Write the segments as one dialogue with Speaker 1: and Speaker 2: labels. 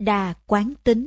Speaker 1: Đa quán tính.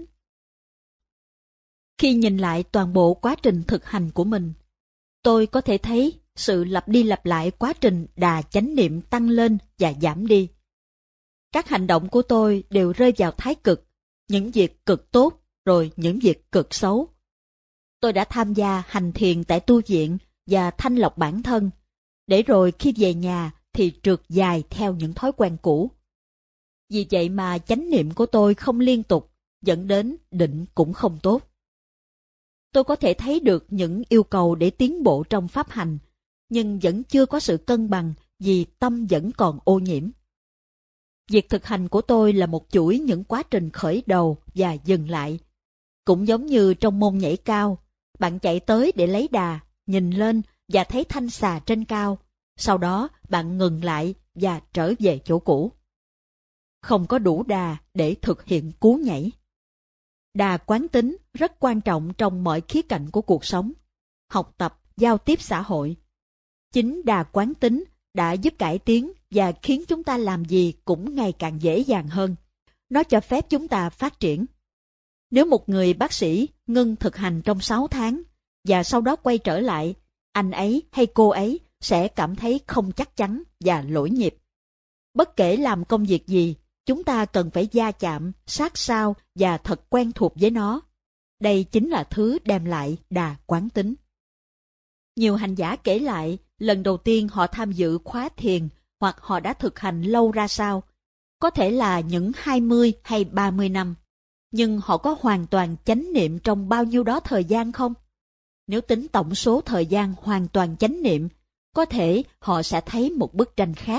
Speaker 1: Khi nhìn lại toàn bộ quá trình thực hành của mình, tôi có thể thấy sự lặp đi lặp lại quá trình đà chánh niệm tăng lên và giảm đi. Các hành động của tôi đều rơi vào thái cực, những việc cực tốt rồi những việc cực xấu. Tôi đã tham gia hành thiền tại tu viện và thanh lọc bản thân, để rồi khi về nhà thì trượt dài theo những thói quen cũ. Vì vậy mà chánh niệm của tôi không liên tục, dẫn đến định cũng không tốt. Tôi có thể thấy được những yêu cầu để tiến bộ trong pháp hành, nhưng vẫn chưa có sự cân bằng vì tâm vẫn còn ô nhiễm. Việc thực hành của tôi là một chuỗi những quá trình khởi đầu và dừng lại. Cũng giống như trong môn nhảy cao, bạn chạy tới để lấy đà, nhìn lên và thấy thanh xà trên cao, sau đó bạn ngừng lại và trở về chỗ cũ. Không có đủ đà để thực hiện cú nhảy. Đà quán tính rất quan trọng trong mọi khía cạnh của cuộc sống, học tập, giao tiếp xã hội. Chính đà quán tính đã giúp cải tiến và khiến chúng ta làm gì cũng ngày càng dễ dàng hơn. Nó cho phép chúng ta phát triển. Nếu một người bác sĩ ngưng thực hành trong 6 tháng và sau đó quay trở lại, anh ấy hay cô ấy sẽ cảm thấy không chắc chắn và lỗi nhịp. Bất kể làm công việc gì, chúng ta cần phải va chạm, sát sao và thật quen thuộc với nó. Đây chính là thứ đem lại đà quán tính. Nhiều hành giả kể lại, lần đầu tiên họ tham dự khóa thiền hoặc họ đã thực hành lâu ra sao, có thể là những 20 hay 30 năm. Nhưng họ có hoàn toàn chánh niệm trong bao nhiêu đó thời gian không? Nếu tính tổng số thời gian hoàn toàn chánh niệm, có thể họ sẽ thấy một bức tranh khác.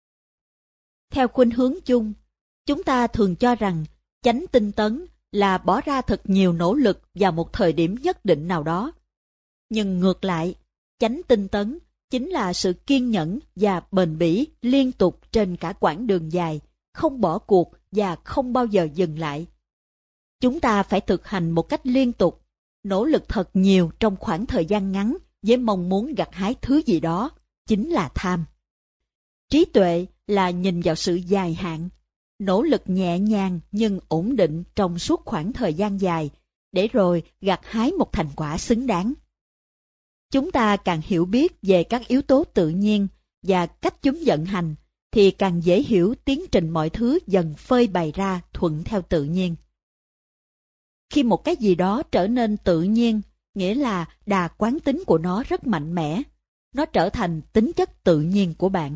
Speaker 1: Theo khuynh hướng chung, chúng ta thường cho rằng chánh tinh tấn là bỏ ra thật nhiều nỗ lực vào một thời điểm nhất định nào đó. Nhưng ngược lại, chánh tinh tấn chính là sự kiên nhẫn và bền bỉ liên tục trên cả quãng đường dài, không bỏ cuộc và không bao giờ dừng lại. Chúng ta phải thực hành một cách liên tục, nỗ lực thật nhiều trong khoảng thời gian ngắn với mong muốn gặt hái thứ gì đó, chính là tham. Trí tuệ là nhìn vào sự dài hạn, nỗ lực nhẹ nhàng nhưng ổn định trong suốt khoảng thời gian dài, để rồi gặt hái một thành quả xứng đáng. Chúng ta càng hiểu biết về các yếu tố tự nhiên và cách chúng vận hành, thì càng dễ hiểu tiến trình mọi thứ dần phơi bày ra thuận theo tự nhiên. Khi một cái gì đó trở nên tự nhiên, nghĩa là đà quán tính của nó rất mạnh mẽ, nó trở thành tính chất tự nhiên của bạn.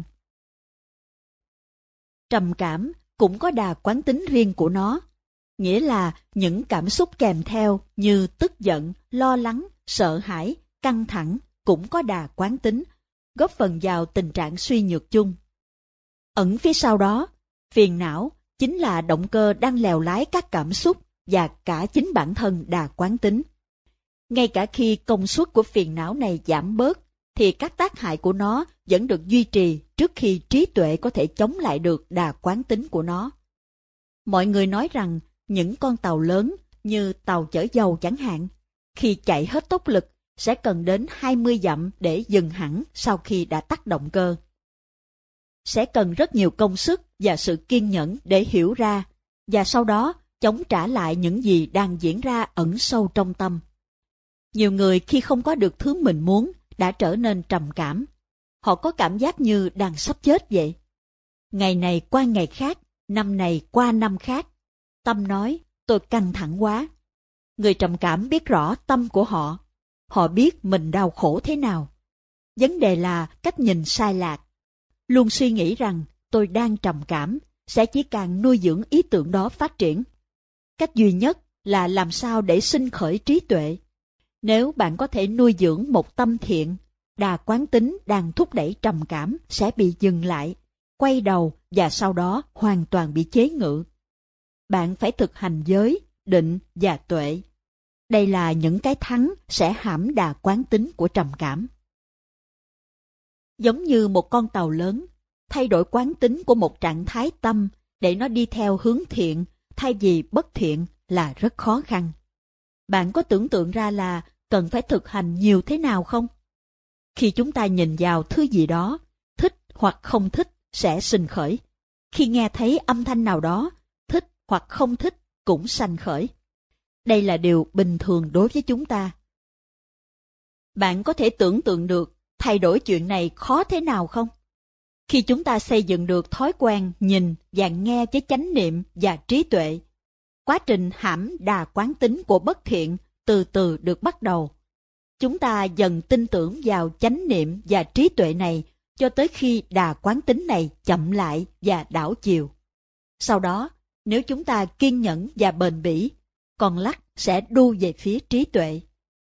Speaker 1: Trầm cảm cũng có đà quán tính riêng của nó, nghĩa là những cảm xúc kèm theo như tức giận, lo lắng, sợ hãi, căng thẳng cũng có đà quán tính, góp phần vào tình trạng suy nhược chung. Ẩn phía sau đó, phiền não chính là động cơ đang lèo lái các cảm xúc và cả chính bản thân đà quán tính. Ngay cả khi công suất của phiền não này giảm bớt, thì các tác hại của nó vẫn được duy trì trước khi trí tuệ có thể chống lại được đà quán tính của nó. Mọi người nói rằng những con tàu lớn như tàu chở dầu chẳng hạn, khi chạy hết tốc lực sẽ cần đến 20 dặm để dừng hẳn sau khi đã tắt động cơ. Sẽ cần rất nhiều công sức và sự kiên nhẫn để hiểu ra, và sau đó chống trả lại những gì đang diễn ra ẩn sâu trong tâm. Nhiều người khi không có được thứ mình muốn đã trở nên trầm cảm. Họ có cảm giác như đang sắp chết vậy. Ngày này qua ngày khác, năm này qua năm khác. Tâm nói, tôi căng thẳng quá. Người trầm cảm biết rõ tâm của họ. Họ biết mình đau khổ thế nào. Vấn đề là cách nhìn sai lạc. Luôn suy nghĩ rằng tôi đang trầm cảm, sẽ chỉ càng nuôi dưỡng ý tưởng đó phát triển. Cách duy nhất là làm sao để sinh khởi trí tuệ. Nếu bạn có thể nuôi dưỡng một tâm thiện, đà quán tính đang thúc đẩy trầm cảm sẽ bị dừng lại, quay đầu và sau đó hoàn toàn bị chế ngự. Bạn phải thực hành giới, định và tuệ. Đây là những cái thắng sẽ hãm đà quán tính của trầm cảm. Giống như một con tàu lớn, thay đổi quán tính của một trạng thái tâm để nó đi theo hướng thiện thay vì bất thiện là rất khó khăn. Bạn có tưởng tượng ra là cần phải thực hành nhiều thế nào không? Khi chúng ta nhìn vào thứ gì đó, thích hoặc không thích sẽ sinh khởi. Khi nghe thấy âm thanh nào đó, thích hoặc không thích cũng sanh khởi. Đây là điều bình thường đối với chúng ta. Bạn có thể tưởng tượng được thay đổi chuyện này khó thế nào không? Khi chúng ta xây dựng được thói quen nhìn và nghe với chánh niệm và trí tuệ, quá trình hãm đà quán tính của bất thiện từ từ được bắt đầu. Chúng ta dần tin tưởng vào chánh niệm và trí tuệ này cho tới khi đà quán tính này chậm lại và đảo chiều. Sau đó, nếu chúng ta kiên nhẫn và bền bỉ, con lắc sẽ đu về phía trí tuệ.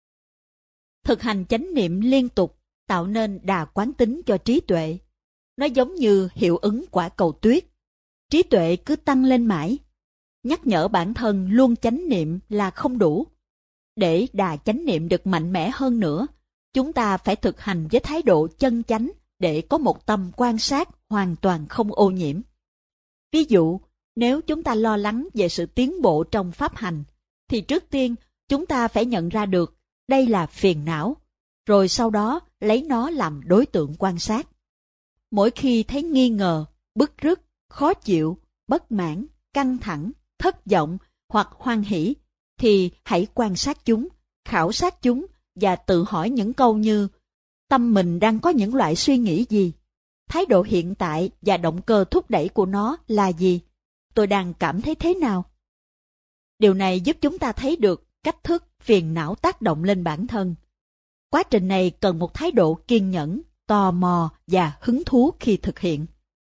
Speaker 1: Thực hành chánh niệm liên tục tạo nên đà quán tính cho trí tuệ. Nó giống như hiệu ứng quả cầu tuyết. Trí tuệ cứ tăng lên mãi. Nhắc nhở bản thân luôn chánh niệm là không đủ. Để đà chánh niệm được mạnh mẽ hơn nữa, chúng ta phải thực hành với thái độ chân chánh để có một tâm quan sát hoàn toàn không ô nhiễm. Ví dụ, nếu chúng ta lo lắng về sự tiến bộ trong pháp hành, thì trước tiên chúng ta phải nhận ra được đây là phiền não, rồi sau đó lấy nó làm đối tượng quan sát. Mỗi khi thấy nghi ngờ, bứt rứt, khó chịu, bất mãn, căng thẳng, thất vọng hoặc hoan hỷ, thì hãy quan sát chúng, khảo sát chúng và tự hỏi những câu như: tâm mình đang có những loại suy nghĩ gì? Thái độ hiện tại và động cơ thúc đẩy của nó là gì? Tôi đang cảm thấy thế nào? Điều này giúp chúng ta thấy được cách thức phiền não tác động lên bản thân. Quá trình này cần một thái độ kiên nhẫn, tò mò và hứng thú khi thực hiện.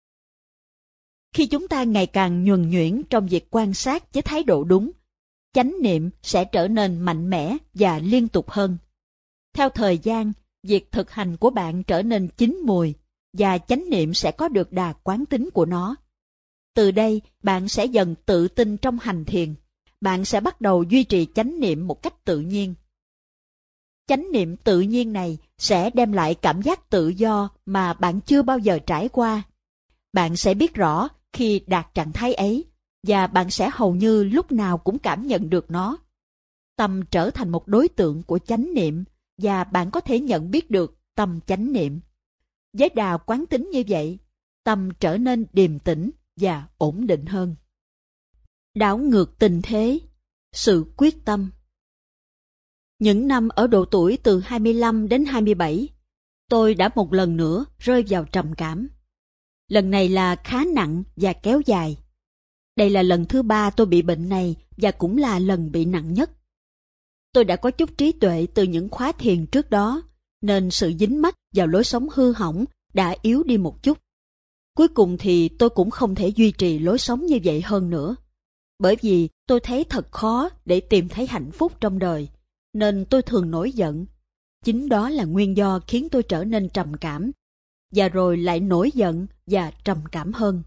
Speaker 1: Khi chúng ta ngày càng nhuần nhuyễn trong việc quan sát với thái độ đúng, chánh niệm sẽ trở nên mạnh mẽ và liên tục hơn. Theo thời gian, việc thực hành của bạn trở nên chín mùi và chánh niệm sẽ có được đà quán tính của nó. Từ đây, bạn sẽ dần tự tin trong hành thiền. Bạn sẽ bắt đầu duy trì chánh niệm một cách tự nhiên. Chánh niệm tự nhiên này sẽ đem lại cảm giác tự do mà bạn chưa bao giờ trải qua. Bạn sẽ biết rõ khi đạt trạng thái ấy, và bạn sẽ hầu như lúc nào cũng cảm nhận được nó. Tâm trở thành một đối tượng của chánh niệm, và bạn có thể nhận biết được tâm chánh niệm. Với đà quán tính như vậy, tâm trở nên điềm tĩnh và ổn định hơn. Đảo ngược tình thế, sự quyết tâm. Những năm ở độ tuổi từ 25 đến 27, tôi đã một lần nữa rơi vào trầm cảm. Lần này là khá nặng và kéo dài. Đây là lần thứ 3 tôi bị bệnh này và cũng là lần bị nặng nhất. Tôi đã có chút trí tuệ từ những khóa thiền trước đó, nên sự dính mắc vào lối sống hư hỏng đã yếu đi một chút. Cuối cùng thì tôi cũng không thể duy trì lối sống như vậy hơn nữa. Bởi vì tôi thấy thật khó để tìm thấy hạnh phúc trong đời, nên tôi thường nổi giận. Chính đó là nguyên do khiến tôi trở nên trầm cảm, và rồi lại nổi giận và trầm cảm hơn.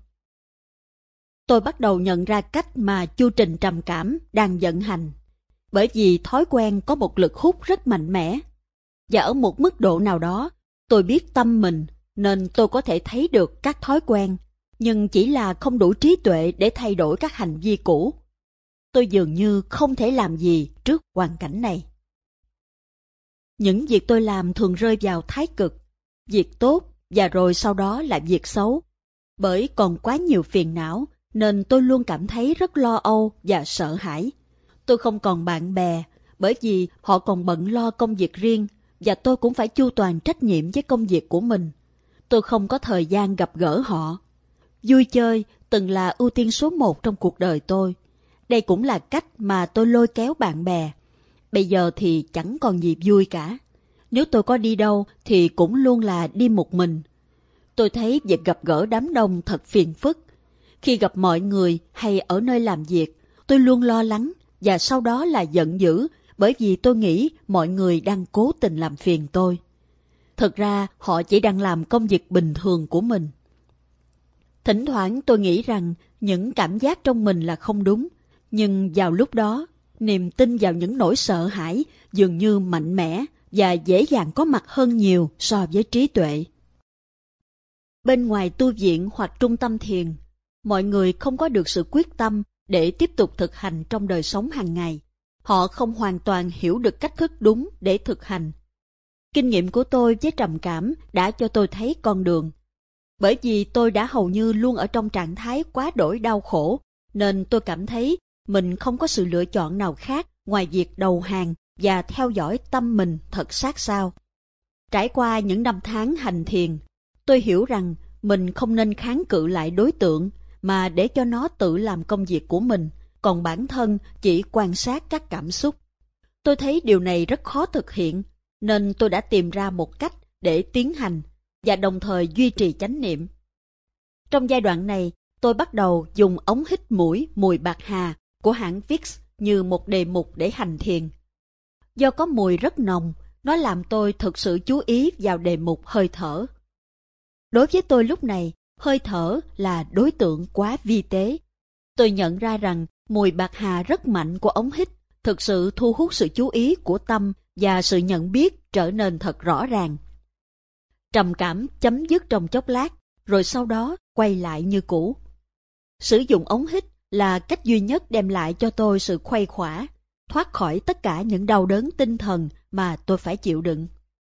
Speaker 1: Tôi bắt đầu nhận ra cách mà chu trình trầm cảm đang vận hành, bởi vì thói quen có một lực hút rất mạnh mẽ. Và ở một mức độ nào đó, tôi biết tâm mình, nên tôi có thể thấy được các thói quen, nhưng chỉ là không đủ trí tuệ để thay đổi các hành vi cũ. Tôi dường như không thể làm gì trước hoàn cảnh này. Những việc tôi làm thường rơi vào thái cực, việc tốt và rồi sau đó là việc xấu. Bởi còn quá nhiều phiền não, nên tôi luôn cảm thấy rất lo âu và sợ hãi. Tôi không còn bạn bè, bởi vì họ còn bận lo công việc riêng, và tôi cũng phải chu toàn trách nhiệm với công việc của mình. Tôi không có thời gian gặp gỡ họ. Vui chơi từng là ưu tiên số 1 trong cuộc đời tôi. Đây cũng là cách mà tôi lôi kéo bạn bè. Bây giờ thì chẳng còn gì vui cả. Nếu tôi có đi đâu thì cũng luôn là đi một mình. Tôi thấy việc gặp gỡ đám đông thật phiền phức. Khi gặp mọi người hay ở nơi làm việc, tôi luôn lo lắng và sau đó là giận dữ, bởi vì tôi nghĩ mọi người đang cố tình làm phiền tôi. Thực ra họ chỉ đang làm công việc bình thường của mình. Thỉnh thoảng tôi nghĩ rằng những cảm giác trong mình là không đúng, nhưng vào lúc đó, niềm tin vào những nỗi sợ hãi dường như mạnh mẽ và dễ dàng có mặt hơn nhiều so với trí tuệ. Bên ngoài tu viện hoặc trung tâm thiền, mọi người không có được sự quyết tâm để tiếp tục thực hành trong đời sống hàng ngày. Họ không hoàn toàn hiểu được cách thức đúng để thực hành. Kinh nghiệm của tôi với trầm cảm đã cho tôi thấy con đường. Bởi vì tôi đã hầu như luôn ở trong trạng thái quá đỗi đau khổ, nên tôi cảm thấy mình không có sự lựa chọn nào khác ngoài việc đầu hàng và theo dõi tâm mình thật sát sao. Trải qua những năm tháng hành thiền, tôi hiểu rằng mình không nên kháng cự lại đối tượng mà để cho nó tự làm công việc của mình, còn bản thân chỉ quan sát các cảm xúc. Tôi thấy điều này rất khó thực hiện, nên tôi đã tìm ra một cách để tiến hành và đồng thời duy trì chánh niệm. Trong giai đoạn này, tôi bắt đầu dùng ống hít mũi mùi bạc hà của hãng Vicks như một đề mục để hành thiền. Do có mùi rất nồng, nó làm tôi thực sự chú ý vào đề mục hơi thở. Đối với tôi lúc này, hơi thở là đối tượng quá vi tế. Tôi nhận ra rằng mùi bạc hà rất mạnh của ống hít thực sự thu hút sự chú ý của tâm và sự nhận biết trở nên thật rõ ràng. Trầm cảm chấm dứt trong chốc lát, rồi sau đó quay lại như cũ. Sử dụng ống hít là cách duy nhất đem lại cho tôi sự khuây khỏa, thoát khỏi tất cả những đau đớn tinh thần mà tôi phải chịu đựng.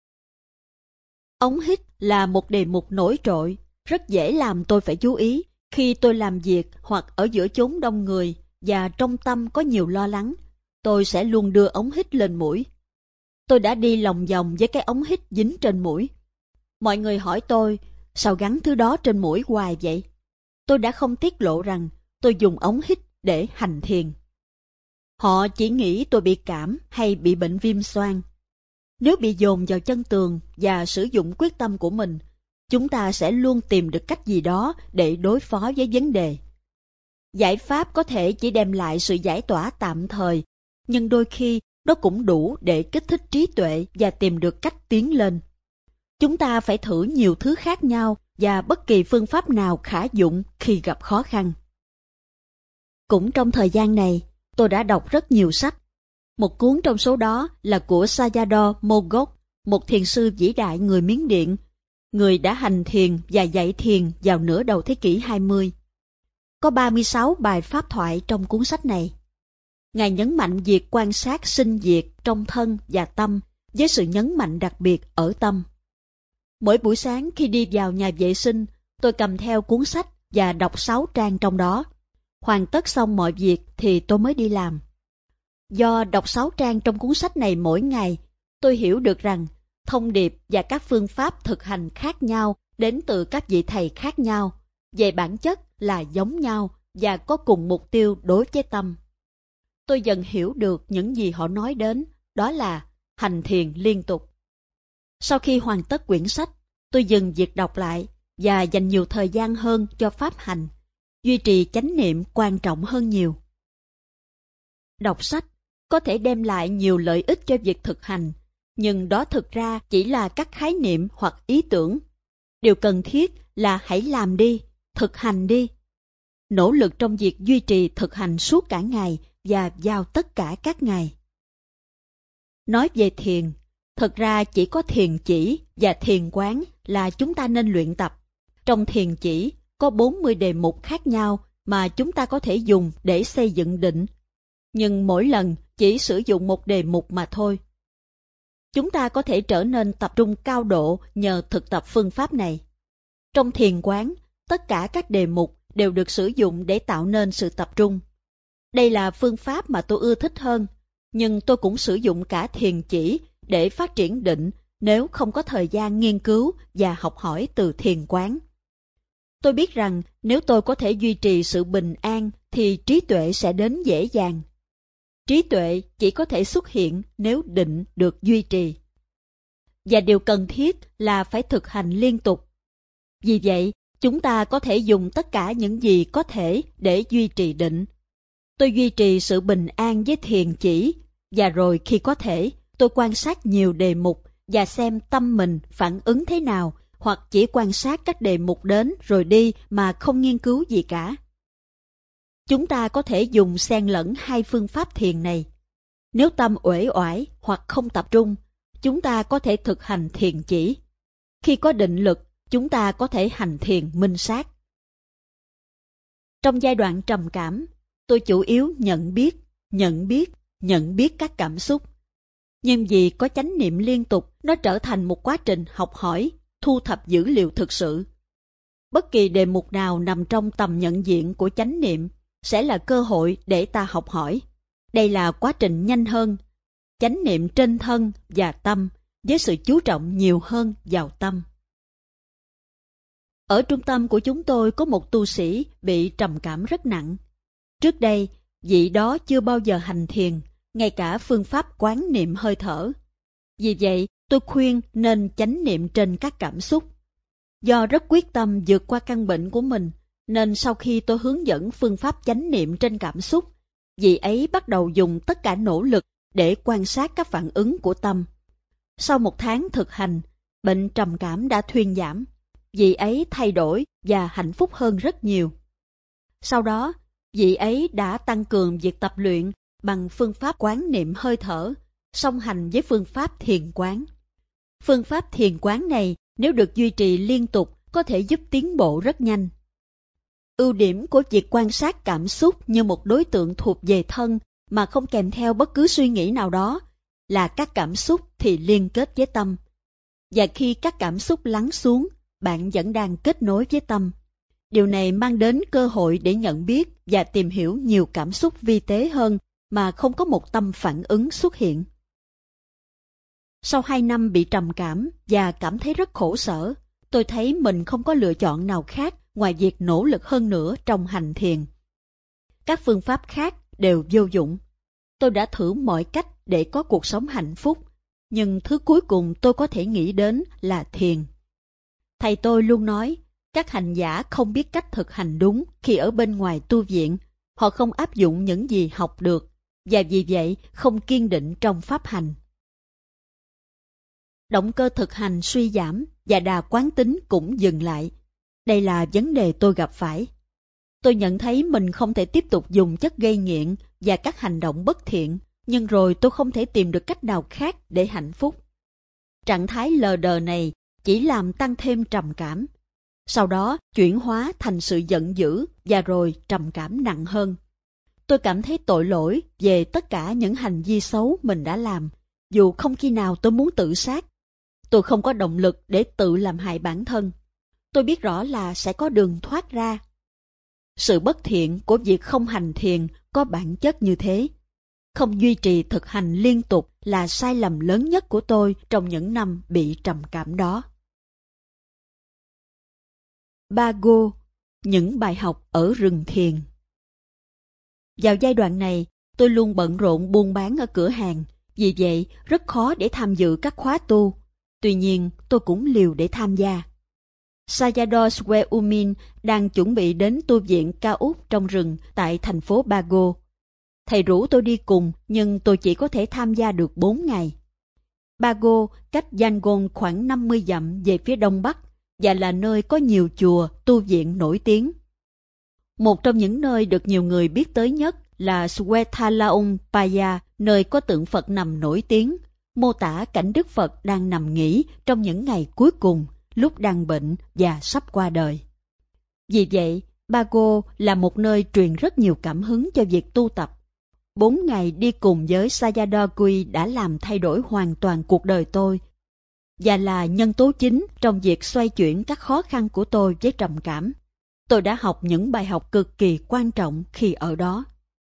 Speaker 1: Ống hít là một đề mục nổi trội, rất dễ làm tôi phải chú ý khi tôi làm việc hoặc ở giữa chốn đông người và trong tâm có nhiều lo lắng. Tôi sẽ luôn đưa ống hít lên mũi. Tôi đã đi lòng vòng với cái ống hít dính trên mũi. Mọi người hỏi tôi, sao gắn thứ đó trên mũi hoài vậy? Tôi đã không tiết lộ rằng tôi dùng ống hít để hành thiền. Họ chỉ nghĩ tôi bị cảm hay bị bệnh viêm xoang. Nếu bị dồn vào chân tường và sử dụng quyết tâm của mình, chúng ta sẽ luôn tìm được cách gì đó để đối phó với vấn đề. Giải pháp có thể chỉ đem lại sự giải tỏa tạm thời, nhưng đôi khi nó cũng đủ để kích thích trí tuệ và tìm được cách tiến lên. Chúng ta phải thử nhiều thứ khác nhau và bất kỳ phương pháp nào khả dụng khi gặp khó khăn. Cũng trong thời gian này, tôi đã đọc rất nhiều sách. Một cuốn trong số đó là của Sayadaw Mogok, một thiền sư vĩ đại người Miến Điện, người đã hành thiền và dạy thiền vào nửa đầu thế kỷ 20. Có 36 bài pháp thoại trong cuốn sách này. Ngài nhấn mạnh việc quan sát sinh diệt trong thân và tâm với sự nhấn mạnh đặc biệt ở tâm. Mỗi buổi sáng khi đi vào nhà vệ sinh, tôi cầm theo cuốn sách và đọc 6 trang trong đó. Hoàn tất xong mọi việc thì tôi mới đi làm. Do đọc 6 trang trong cuốn sách này mỗi ngày, tôi hiểu được rằng thông điệp và các phương pháp thực hành khác nhau đến từ các vị thầy khác nhau, về bản chất là giống nhau và có cùng mục tiêu đối với tâm. Tôi dần hiểu được những gì họ nói đến, đó là hành thiền liên tục. Sau khi hoàn tất quyển sách, tôi dừng việc đọc lại và dành nhiều thời gian hơn cho pháp hành. Duy trì chánh niệm quan trọng hơn nhiều. Đọc sách có thể đem lại nhiều lợi ích cho việc thực hành, nhưng đó thực ra chỉ là các khái niệm hoặc ý tưởng. Điều cần thiết là hãy làm đi, thực hành đi. Nỗ lực trong việc duy trì thực hành suốt cả ngày và vào tất cả các ngày. Nói về thiền, thật ra chỉ có thiền chỉ và thiền quán là chúng ta nên luyện tập. Trong thiền chỉ có 40 đề mục khác nhau mà chúng ta có thể dùng để xây dựng định, nhưng mỗi lần chỉ sử dụng một đề mục mà thôi. Chúng ta có thể trở nên tập trung cao độ nhờ thực tập phương pháp này. Trong thiền quán, tất cả các đề mục đều được sử dụng để tạo nên sự tập trung. Đây là phương pháp mà tôi ưa thích hơn, nhưng tôi cũng sử dụng cả thiền chỉ để phát triển định nếu không có thời gian nghiên cứu và học hỏi từ thiền quán. Tôi biết rằng nếu tôi có thể duy trì sự bình an thì trí tuệ sẽ đến dễ dàng. Trí tuệ chỉ có thể xuất hiện nếu định được duy trì. Và điều cần thiết là phải thực hành liên tục. Vì vậy, chúng ta có thể dùng tất cả những gì có thể để duy trì định. Tôi duy trì sự bình an với thiền chỉ, và rồi khi có thể, tôi quan sát nhiều đề mục và xem tâm mình phản ứng thế nào, hoặc chỉ quan sát các đề mục đến rồi đi mà không nghiên cứu gì cả. Chúng ta có thể dùng xen lẫn hai phương pháp thiền này. Nếu tâm uể oải hoặc không tập trung, chúng ta có thể thực hành thiền chỉ. Khi có định lực, chúng ta có thể hành thiền minh sát. Trong giai đoạn trầm cảm, tôi chủ yếu nhận biết các cảm xúc. Nhưng vì có chánh niệm liên tục, nó trở thành một quá trình học hỏi, thu thập dữ liệu thực sự. Bất kỳ đề mục nào nằm trong tầm nhận diện của chánh niệm sẽ là cơ hội để ta học hỏi. Đây là quá trình nhanh hơn, chánh niệm trên thân và tâm, với sự chú trọng nhiều hơn vào tâm. Ở trung tâm của chúng tôi có một tu sĩ bị trầm cảm rất nặng. Trước đây, vị đó chưa bao giờ hành thiền, ngay cả phương pháp quán niệm hơi thở. Vì vậy, tôi khuyên nên chánh niệm trên các cảm xúc. Do rất quyết tâm vượt qua căn bệnh của mình, nên sau khi tôi hướng dẫn phương pháp chánh niệm trên cảm xúc, vị ấy bắt đầu dùng tất cả nỗ lực để quan sát các phản ứng của tâm. Sau 1 tháng thực hành, bệnh trầm cảm đã thuyên giảm. Vị ấy thay đổi và hạnh phúc hơn rất nhiều. Sau đó, vị ấy đã tăng cường việc tập luyện bằng phương pháp quán niệm hơi thở, song hành với phương pháp thiền quán. Phương pháp thiền quán này, nếu được duy trì liên tục, có thể giúp tiến bộ rất nhanh. Ưu điểm của việc quan sát cảm xúc như một đối tượng thuộc về thân mà không kèm theo bất cứ suy nghĩ nào đó là các cảm xúc thì liên kết với tâm. Và khi các cảm xúc lắng xuống, bạn vẫn đang kết nối với tâm. Điều này mang đến cơ hội để nhận biết và tìm hiểu nhiều cảm xúc vi tế hơn mà không có một tâm phản ứng xuất hiện. Sau 2 năm bị trầm cảm và cảm thấy rất khổ sở, tôi thấy mình không có lựa chọn nào khác ngoài việc nỗ lực hơn nữa trong hành thiền. Các phương pháp khác đều vô dụng. Tôi đã thử mọi cách để có cuộc sống hạnh phúc, nhưng thứ cuối cùng tôi có thể nghĩ đến là thiền. Thầy tôi luôn nói, các hành giả không biết cách thực hành đúng khi ở bên ngoài tu viện, họ không áp dụng những gì học được, và vì vậy không kiên định trong pháp hành. Động cơ thực hành suy giảm và đà quán tính cũng dừng lại. Đây là vấn đề tôi gặp phải. Tôi nhận thấy mình không thể tiếp tục dùng chất gây nghiện và các hành động bất thiện, nhưng rồi tôi không thể tìm được cách nào khác để hạnh phúc. Trạng thái lờ đờ này chỉ làm tăng thêm trầm cảm. Sau đó chuyển hóa thành sự giận dữ và rồi trầm cảm nặng hơn. Tôi cảm thấy tội lỗi về tất cả những hành vi xấu mình đã làm, dù không khi nào tôi muốn tự sát. Tôi không có động lực để tự làm hại bản thân. Tôi biết rõ là sẽ có đường thoát ra. Sự bất thiện của việc không hành thiền có bản chất như thế. Không duy trì thực hành liên tục là sai lầm lớn nhất của tôi trong những năm bị trầm cảm đó. Bago, những bài học ở rừng thiền. Vào giai đoạn này, tôi luôn bận rộn buôn bán ở cửa hàng, vì vậy rất khó để tham dự các khóa tu. Tuy nhiên, tôi cũng liều để tham gia. Sayadaw Sweumin đang chuẩn bị đến tu viện cao úc trong rừng tại thành phố Bago. Thầy rủ tôi đi cùng, nhưng tôi chỉ có thể tham gia được 4 ngày. Bago cách Yangon khoảng 50 dặm về phía đông bắc, và là nơi có nhiều chùa, tu viện nổi tiếng. Một trong những nơi được nhiều người biết tới nhất là Swetalaung Paya, nơi có tượng Phật nằm nổi tiếng, mô tả cảnh Đức Phật đang nằm nghỉ trong những ngày cuối cùng, lúc đang bệnh và sắp qua đời. Vì vậy, Bago là một nơi truyền rất nhiều cảm hứng cho việc tu tập. 4 ngày đi cùng với Sayadaw Gui đã làm thay đổi hoàn toàn cuộc đời tôi, và là nhân tố chính trong việc xoay chuyển các khó khăn của tôi với trầm cảm. Tôi đã học những bài học cực kỳ quan trọng khi ở đó.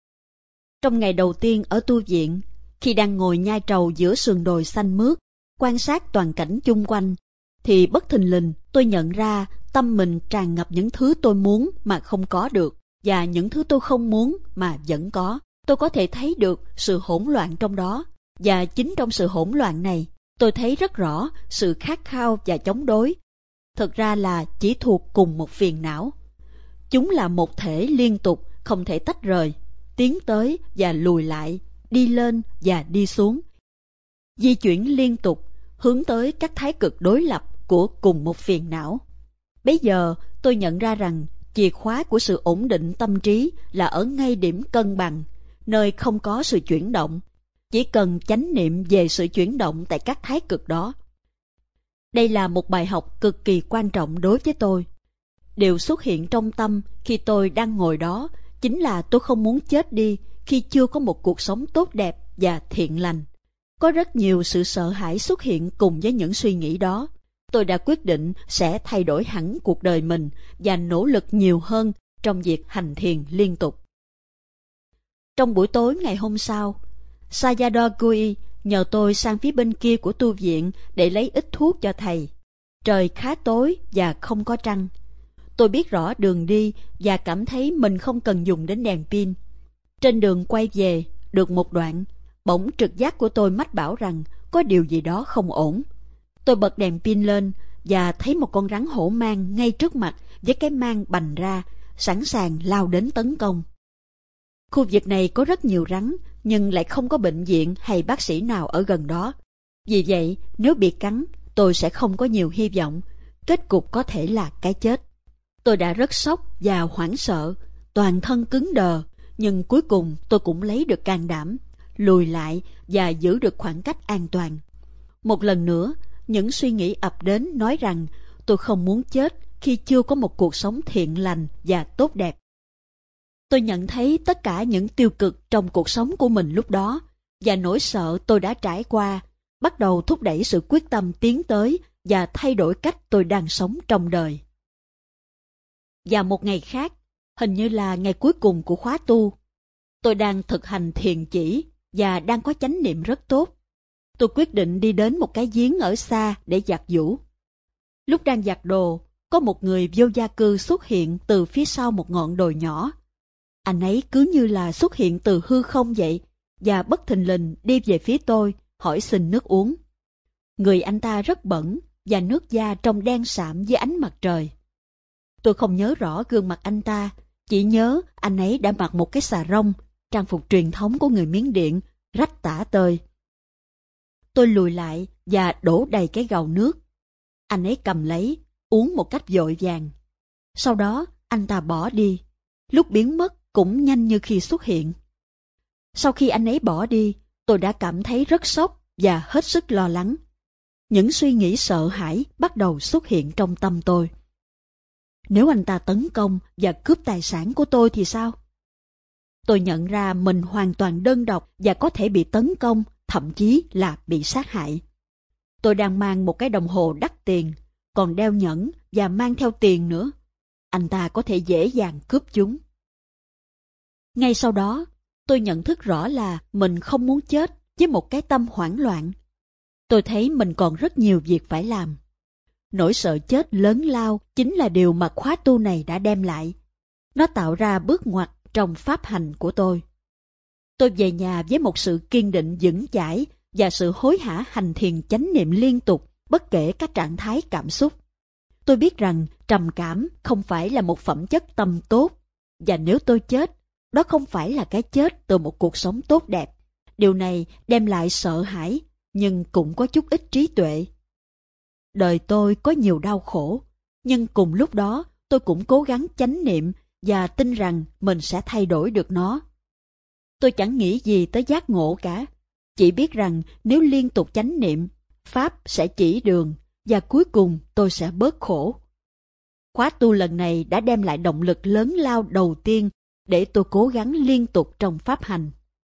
Speaker 1: Trong ngày đầu tiên ở tu viện, khi đang ngồi nhai trầu giữa sườn đồi xanh mướt, quan sát toàn cảnh chung quanh, thì bất thình lình tôi nhận ra tâm mình tràn ngập những thứ tôi muốn mà không có được, và những thứ tôi không muốn mà vẫn có. Tôi có thể thấy được sự hỗn loạn trong đó, và chính trong sự hỗn loạn này, tôi thấy rất rõ sự khát khao và chống đối. Thực ra là chỉ thuộc cùng một phiền não. Chúng là một thể liên tục, không thể tách rời, tiến tới và lùi lại, đi lên và đi xuống. Di chuyển liên tục, hướng tới các thái cực đối lập của cùng một phiền não. Bấy giờ tôi nhận ra rằng chìa khóa của sự ổn định tâm trí là ở ngay điểm cân bằng, nơi không có sự chuyển động. Chỉ cần chánh niệm về sự chuyển động tại các thái cực đó. Đây là một bài học cực kỳ quan trọng đối với tôi. Điều xuất hiện trong tâm khi tôi đang ngồi đó chính là tôi không muốn chết đi khi chưa có một cuộc sống tốt đẹp và thiện lành. Có rất nhiều sự sợ hãi xuất hiện cùng với những suy nghĩ đó. Tôi đã quyết định sẽ thay đổi hẳn cuộc đời mình và nỗ lực nhiều hơn trong việc hành thiền liên tục. Trong buổi tối ngày hôm sau, Sayadaw Gui nhờ tôi sang phía bên kia của tu viện để lấy ít thuốc cho thầy. Trời khá tối và không có trăng. Tôi biết rõ đường đi và cảm thấy mình không cần dùng đến đèn pin. Trên đường quay về, được một đoạn, bỗng trực giác của tôi mách bảo rằng có điều gì đó không ổn. Tôi bật đèn pin lên và thấy một con rắn hổ mang ngay trước mặt với cái mang bành ra, sẵn sàng lao đến tấn công. Khu vực này có rất nhiều rắn, nhưng lại không có bệnh viện hay bác sĩ nào ở gần đó. Vì vậy, nếu bị cắn, tôi sẽ không có nhiều hy vọng. Kết cục có thể là cái chết. Tôi đã rất sốc và hoảng sợ, toàn thân cứng đờ, nhưng cuối cùng tôi cũng lấy được can đảm, lùi lại và giữ được khoảng cách an toàn. Một lần nữa, những suy nghĩ ập đến nói rằng tôi không muốn chết khi chưa có một cuộc sống thiện lành và tốt đẹp. Tôi nhận thấy tất cả những tiêu cực trong cuộc sống của mình lúc đó và nỗi sợ tôi đã trải qua bắt đầu thúc đẩy sự quyết tâm tiến tới và thay đổi cách tôi đang sống trong đời. Và một ngày khác, hình như là ngày cuối cùng của khóa tu, tôi đang thực hành thiền chỉ và đang có chánh niệm rất tốt. Tôi quyết định đi đến một cái giếng ở xa để giặt giũ. Lúc đang giặt đồ, có một người vô gia cư xuất hiện từ phía sau một ngọn đồi nhỏ. Anh ấy cứ như là xuất hiện từ hư không vậy, và bất thình lình đi về phía tôi, hỏi xin nước uống. Người anh ta rất bẩn, và nước da trông đen sạm dưới ánh mặt trời. Tôi không nhớ rõ gương mặt anh ta, chỉ nhớ anh ấy đã mặc một cái xà rông, trang phục truyền thống của người Miến Điện, rách tả tơi. Tôi lùi lại và đổ đầy cái gầu nước. Anh ấy cầm lấy, uống một cách vội vàng. Sau đó, anh ta bỏ đi. Lúc biến mất cũng nhanh như khi xuất hiện. Sau khi anh ấy bỏ đi, tôi đã cảm thấy rất sốc và hết sức lo lắng. Những suy nghĩ sợ hãi bắt đầu xuất hiện trong tâm tôi. Nếu anh ta tấn công và cướp tài sản của tôi thì sao? Tôi nhận ra mình hoàn toàn đơn độc và có thể bị tấn công, thậm chí là bị sát hại. Tôi đang mang một cái đồng hồ đắt tiền, còn đeo nhẫn và mang theo tiền nữa. Anh ta có thể dễ dàng cướp chúng. Ngay sau đó, tôi nhận thức rõ là mình không muốn chết với một cái tâm hoảng loạn. Tôi thấy mình còn rất nhiều việc phải làm. Nỗi sợ chết lớn lao chính là điều mà khóa tu này đã đem lại. Nó tạo ra bước ngoặt trong pháp hành của tôi. Tôi về nhà với một sự kiên định vững chãi và sự hối hả hành thiền chánh niệm liên tục bất kể các trạng thái cảm xúc. Tôi biết rằng trầm cảm không phải là một phẩm chất tâm tốt, và nếu tôi chết, đó không phải là cái chết từ một cuộc sống tốt đẹp. Điều này đem lại sợ hãi, nhưng cũng có chút ít trí tuệ. Đời tôi có nhiều đau khổ, nhưng cùng lúc đó tôi cũng cố gắng chánh niệm và tin rằng mình sẽ thay đổi được nó. Tôi chẳng nghĩ gì tới giác ngộ cả, chỉ biết rằng nếu liên tục chánh niệm, Pháp sẽ chỉ đường và cuối cùng tôi sẽ bớt khổ. Khóa tu lần này đã đem lại động lực lớn lao đầu tiên để tôi cố gắng liên tục trong pháp hành.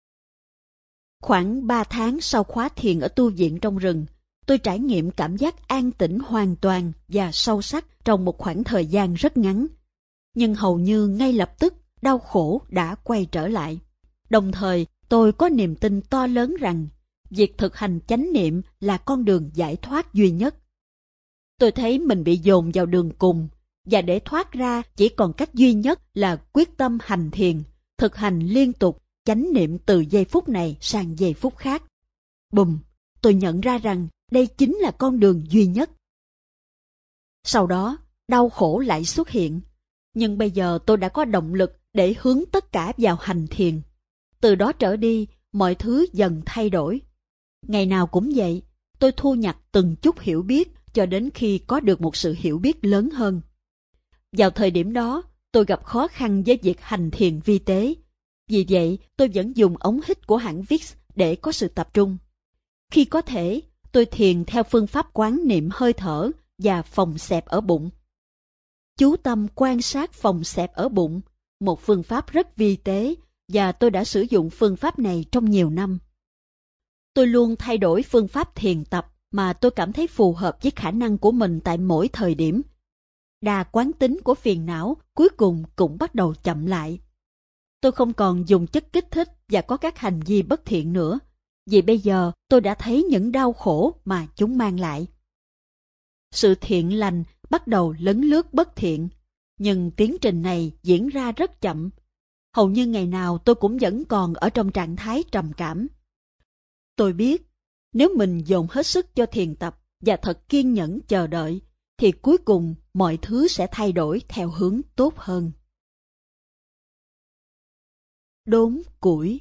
Speaker 1: Khoảng 3 tháng sau khóa thiền ở tu viện trong rừng, tôi trải nghiệm cảm giác an tĩnh hoàn toàn và sâu sắc trong một khoảng thời gian rất ngắn. Nhưng hầu như ngay lập tức, đau khổ đã quay trở lại. Đồng thời, tôi có niềm tin to lớn rằng việc thực hành chánh niệm là con đường giải thoát duy nhất. Tôi thấy mình bị dồn vào đường cùng, và để thoát ra chỉ còn cách duy nhất là quyết tâm hành thiền, thực hành liên tục, chánh niệm từ giây phút này sang giây phút khác. Bùm, tôi nhận ra rằng đây chính là con đường duy nhất. Sau đó, đau khổ lại xuất hiện, nhưng bây giờ tôi đã có động lực để hướng tất cả vào hành thiền. Từ đó trở đi, mọi thứ dần thay đổi. Ngày nào cũng vậy, tôi thu nhặt từng chút hiểu biết cho đến khi có được một sự hiểu biết lớn hơn. Vào thời điểm đó, tôi gặp khó khăn với việc hành thiền vi tế. Vì vậy, tôi vẫn dùng ống hít của hãng Vicks để có sự tập trung. Khi có thể, tôi thiền theo phương pháp quán niệm hơi thở và phòng xẹp ở bụng. Chú tâm quan sát phòng xẹp ở bụng, một phương pháp rất vi tế, và tôi đã sử dụng phương pháp này trong nhiều năm. Tôi luôn thay đổi phương pháp thiền tập mà tôi cảm thấy phù hợp với khả năng của mình tại mỗi thời điểm. Đà quán tính của phiền não cuối cùng cũng bắt đầu chậm lại. Tôi không còn dùng chất kích thích và có các hành vi bất thiện nữa, vì bây giờ tôi đã thấy những đau khổ mà chúng mang lại. Sự thiện lành bắt đầu lấn lướt bất thiện, nhưng tiến trình này diễn ra rất chậm. Hầu như ngày nào tôi cũng vẫn còn ở trong trạng thái trầm cảm. Tôi biết, nếu mình dồn hết sức cho thiền tập và thật kiên nhẫn chờ đợi, thì cuối cùng mọi thứ sẽ thay đổi theo hướng tốt hơn. Đốn củi.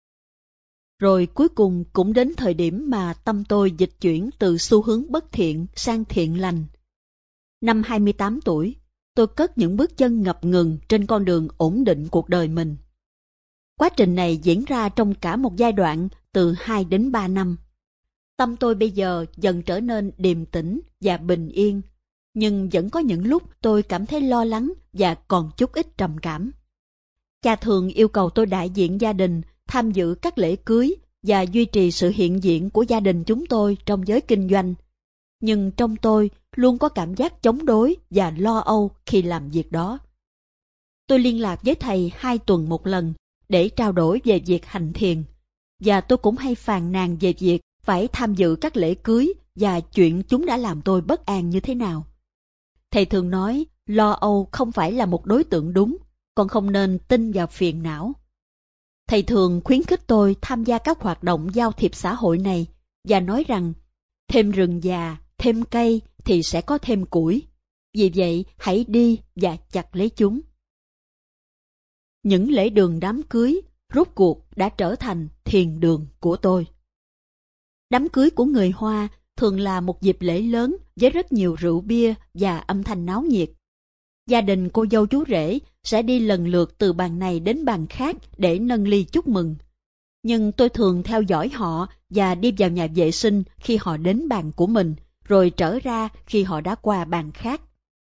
Speaker 1: Rồi cuối cùng cũng đến thời điểm mà tâm tôi dịch chuyển từ xu hướng bất thiện sang thiện lành. Năm 28 tuổi, tôi cất những bước chân ngập ngừng trên con đường ổn định cuộc đời mình. Quá trình này diễn ra trong cả một giai đoạn từ 2 đến 3 năm. Tâm tôi bây giờ dần trở nên điềm tĩnh và bình yên, nhưng vẫn có những lúc tôi cảm thấy lo lắng và còn chút ít trầm cảm. Cha thường yêu cầu tôi đại diện gia đình tham dự các lễ cưới và duy trì sự hiện diện của gia đình chúng tôi trong giới kinh doanh. Nhưng trong tôi luôn có cảm giác chống đối và lo âu khi làm việc đó. Tôi liên lạc với thầy 2 tuần một lần để trao đổi về việc hành thiền, và tôi cũng hay phàn nàn về việc phải tham dự các lễ cưới và chuyện chúng đã làm tôi bất an như thế nào. Thầy thường nói lo âu không phải là một đối tượng đúng, còn không nên tin vào phiền não. Thầy thường khuyến khích tôi tham gia các hoạt động giao thiệp xã hội này và nói rằng thêm rừng già, thêm cây thì sẽ có thêm củi. Vì vậy hãy đi và chặt lấy chúng. Những lễ đường đám cưới rốt cuộc đã trở thành thiền đường của tôi. Đám cưới của người Hoa thường là một dịp lễ lớn với rất nhiều rượu bia và âm thanh náo nhiệt. Gia đình cô dâu chú rể sẽ đi lần lượt từ bàn này đến bàn khác để nâng ly chúc mừng. Nhưng tôi thường theo dõi họ và đi vào nhà vệ sinh khi họ đến bàn của mình, rồi trở ra khi họ đã qua bàn khác.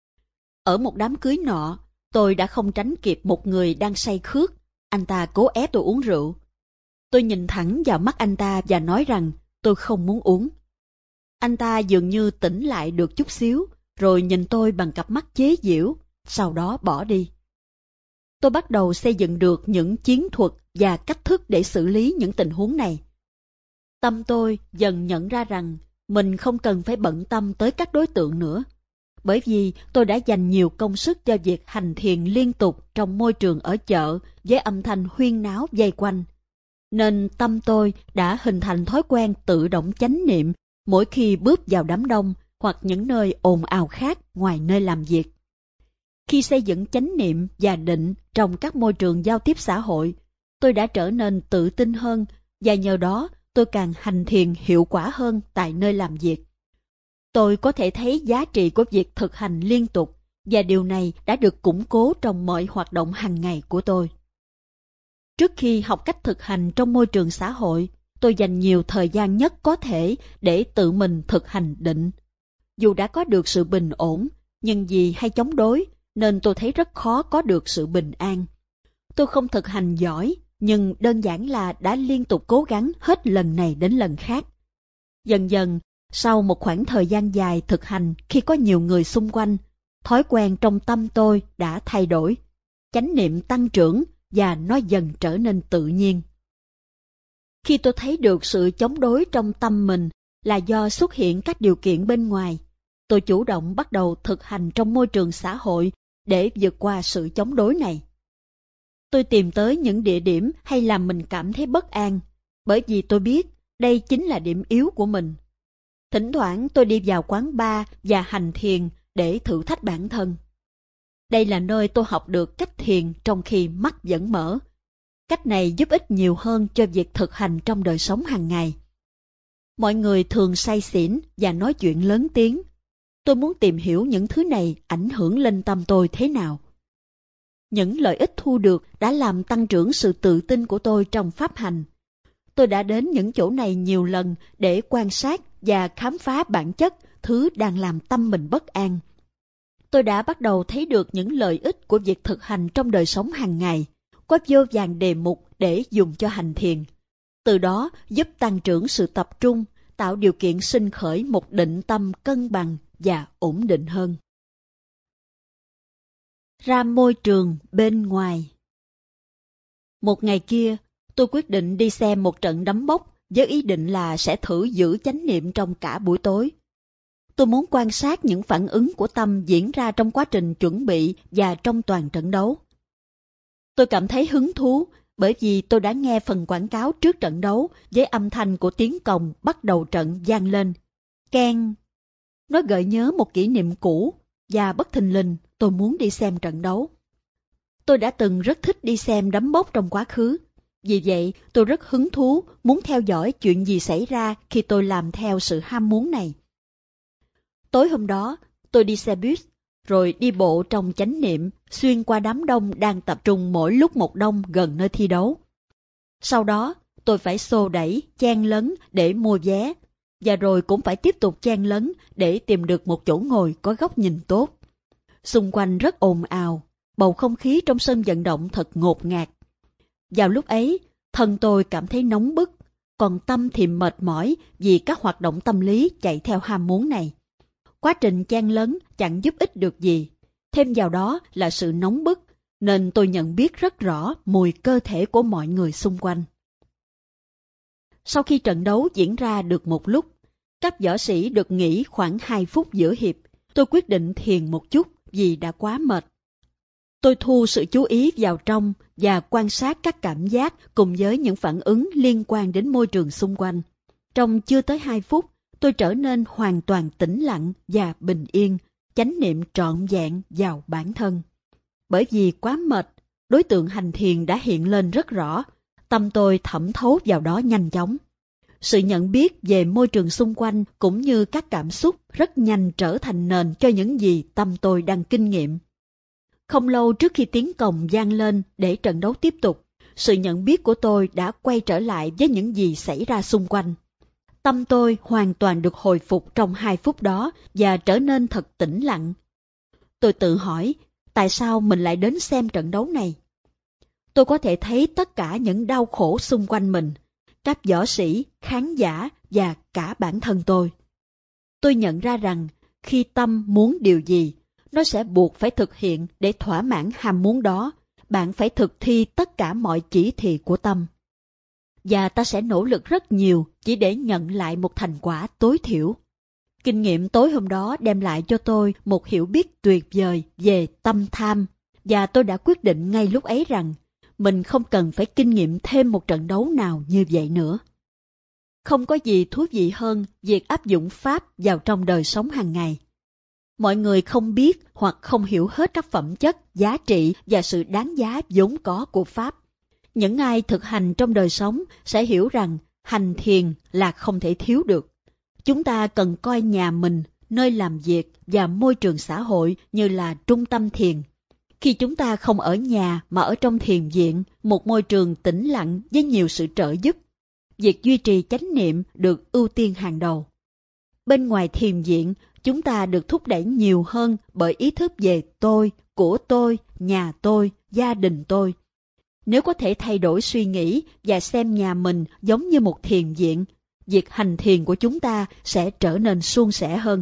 Speaker 1: Ở một đám cưới nọ, tôi đã không tránh kịp một người đang say khước. Anh ta cố ép tôi uống rượu. Tôi nhìn thẳng vào mắt anh ta và nói rằng tôi không muốn uống. Anh ta dường như tỉnh lại được chút xíu, rồi nhìn tôi bằng cặp mắt chế giễu, sau đó bỏ đi. Tôi bắt đầu xây dựng được những chiến thuật và cách thức để xử lý những tình huống này. Tâm tôi dần nhận ra rằng mình không cần phải bận tâm tới các đối tượng nữa, bởi vì tôi đã dành nhiều công sức cho việc hành thiền liên tục trong môi trường ở chợ với âm thanh huyên náo vây quanh. Nên tâm tôi đã hình thành thói quen tự động chánh niệm mỗi khi bước vào đám đông hoặc những nơi ồn ào khác ngoài nơi làm việc. Khi xây dựng chánh niệm và định trong các môi trường giao tiếp xã hội, tôi đã trở nên tự tin hơn và nhờ đó tôi càng hành thiền hiệu quả hơn tại nơi làm việc. Tôi có thể thấy giá trị của việc thực hành liên tục và điều này đã được củng cố trong mọi hoạt động hàng ngày của tôi. Trước khi học cách thực hành trong môi trường xã hội, tôi dành nhiều thời gian nhất có thể để tự mình thực hành định. Dù đã có được sự bình ổn, nhưng vì hay chống đối, nên tôi thấy rất khó có được sự bình an. Tôi không thực hành giỏi, nhưng đơn giản là đã liên tục cố gắng hết lần này đến lần khác. Dần dần, sau một khoảng thời gian dài thực hành khi có nhiều người xung quanh, thói quen trong tâm tôi đã thay đổi, chánh niệm tăng trưởng và nó dần trở nên tự nhiên. Khi tôi thấy được sự chống đối trong tâm mình là do xuất hiện các điều kiện bên ngoài, tôi chủ động bắt đầu thực hành trong môi trường xã hội để vượt qua sự chống đối này. Tôi tìm tới những địa điểm hay làm mình cảm thấy bất an, bởi vì tôi biết đây chính là điểm yếu của mình. Thỉnh thoảng tôi đi vào quán bar và hành thiền để thử thách bản thân. Đây là nơi tôi học được cách thiền trong khi mắt vẫn mở. Cách này giúp ích nhiều hơn cho việc thực hành trong đời sống hàng ngày. Mọi người thường say xỉn và nói chuyện lớn tiếng. Tôi muốn tìm hiểu những thứ này ảnh hưởng lên tâm tôi thế nào. Những lợi ích thu được đã làm tăng trưởng sự tự tin của tôi trong pháp hành. Tôi đã đến những chỗ này nhiều lần để quan sát và khám phá bản chất thứ đang làm tâm mình bất an. Tôi đã bắt đầu thấy được những lợi ích của việc thực hành trong đời sống hàng ngày, có vô vàn đề mục để dùng cho hành thiền. Từ đó giúp tăng trưởng sự tập trung, tạo điều kiện sinh khởi một định tâm cân bằng và ổn định hơn. Ra môi trường bên ngoài. Một ngày kia, tôi quyết định đi xem một trận đấm bốc với ý định là sẽ thử giữ chánh niệm trong cả buổi tối. Tôi muốn quan sát những phản ứng của tâm diễn ra trong quá trình chuẩn bị và trong toàn trận đấu. Tôi cảm thấy hứng thú bởi vì tôi đã nghe phần quảng cáo trước trận đấu với âm thanh của tiếng còng bắt đầu trận vang lên. Keng! Nó gợi nhớ một kỷ niệm cũ và bất thình lình tôi muốn đi xem trận đấu. Tôi đã từng rất thích đi xem đấm bốc trong quá khứ. Vì vậy, tôi rất hứng thú muốn theo dõi chuyện gì xảy ra khi tôi làm theo sự ham muốn này. Tối hôm đó, tôi đi xe buýt, rồi đi bộ trong chánh niệm xuyên qua đám đông đang tập trung mỗi lúc một đông gần nơi thi đấu. Sau đó, tôi phải xô đẩy, chen lấn để mua vé, và rồi cũng phải tiếp tục chen lấn để tìm được một chỗ ngồi có góc nhìn tốt. Xung quanh rất ồn ào, bầu không khí trong sân vận động thật ngột ngạt. Vào lúc ấy, thân tôi cảm thấy nóng bức, còn tâm thì mệt mỏi vì các hoạt động tâm lý chạy theo ham muốn này. Quá trình chen lấn chẳng giúp ích được gì, thêm vào đó là sự nóng bức, nên tôi nhận biết rất rõ mùi cơ thể của mọi người xung quanh. Sau khi trận đấu diễn ra được một lúc, các võ sĩ được nghỉ khoảng 2 phút giữa hiệp, tôi quyết định thiền một chút vì đã quá mệt. Tôi thu sự chú ý vào trong và quan sát các cảm giác cùng với những phản ứng liên quan đến môi trường xung quanh. Trong chưa tới 2 phút, tôi trở nên hoàn toàn tĩnh lặng và bình yên, chánh niệm trọn vẹn vào bản thân. Bởi vì quá mệt, đối tượng hành thiền đã hiện lên rất rõ, tâm tôi thẩm thấu vào đó nhanh chóng. Sự nhận biết về môi trường xung quanh cũng như các cảm xúc rất nhanh trở thành nền cho những gì tâm tôi đang kinh nghiệm. Không lâu trước khi tiếng còng vang lên để trận đấu tiếp tục, sự nhận biết của tôi đã quay trở lại với những gì xảy ra xung quanh. Tâm tôi hoàn toàn được hồi phục trong 2 phút đó và trở nên thật tĩnh lặng. Tôi tự hỏi, tại sao mình lại đến xem trận đấu này? Tôi có thể thấy tất cả những đau khổ xung quanh mình, các võ sĩ, khán giả và cả bản thân tôi. Tôi nhận ra rằng khi tâm muốn điều gì, nó sẽ buộc phải thực hiện để thỏa mãn ham muốn đó. Bạn phải thực thi tất cả mọi chỉ thị của tâm. Và ta sẽ nỗ lực rất nhiều chỉ để nhận lại một thành quả tối thiểu. Kinh nghiệm tối hôm đó đem lại cho tôi một hiểu biết tuyệt vời về tâm tham, và tôi đã quyết định ngay lúc ấy rằng mình không cần phải kinh nghiệm thêm một trận đấu nào như vậy nữa. Không có gì thú vị hơn việc áp dụng Pháp vào trong đời sống hàng ngày. Mọi người không biết hoặc không hiểu hết các phẩm chất, giá trị và sự đáng giá vốn có của Pháp. Những ai thực hành trong đời sống sẽ hiểu rằng hành thiền là không thể thiếu được. Chúng ta cần coi nhà mình, nơi làm việc và môi trường xã hội như là trung tâm thiền. Khi chúng ta không ở nhà mà ở trong thiền viện, một môi trường tĩnh lặng với nhiều sự trợ giúp, việc duy trì chánh niệm được ưu tiên hàng đầu. Bên ngoài thiền viện, chúng ta được thúc đẩy nhiều hơn bởi ý thức về tôi, của tôi, nhà tôi, gia đình tôi. Nếu có thể thay đổi suy nghĩ và xem nhà mình giống như một thiền viện, việc hành thiền của chúng ta sẽ trở nên suôn sẻ hơn.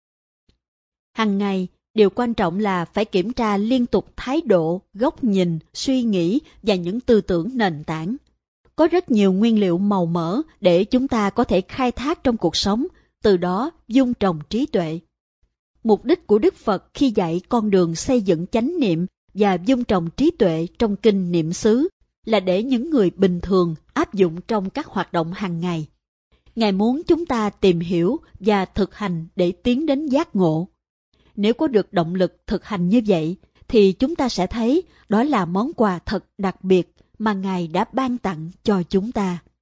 Speaker 1: Hằng ngày, điều quan trọng là phải kiểm tra liên tục thái độ, góc nhìn, suy nghĩ và những tư tưởng nền tảng. Có rất nhiều nguyên liệu màu mỡ để chúng ta có thể khai thác trong cuộc sống, từ đó dung trồng trí tuệ. Mục đích của Đức Phật khi dạy con đường xây dựng chánh niệm và dung trồng trí tuệ trong kinh Niệm xứ là để những người bình thường áp dụng trong các hoạt động hàng ngày. Ngài muốn chúng ta tìm hiểu và thực hành để tiến đến giác ngộ. Nếu có được động lực thực hành như vậy, thì chúng ta sẽ thấy đó là món quà thật đặc biệt mà Ngài đã ban tặng cho chúng ta.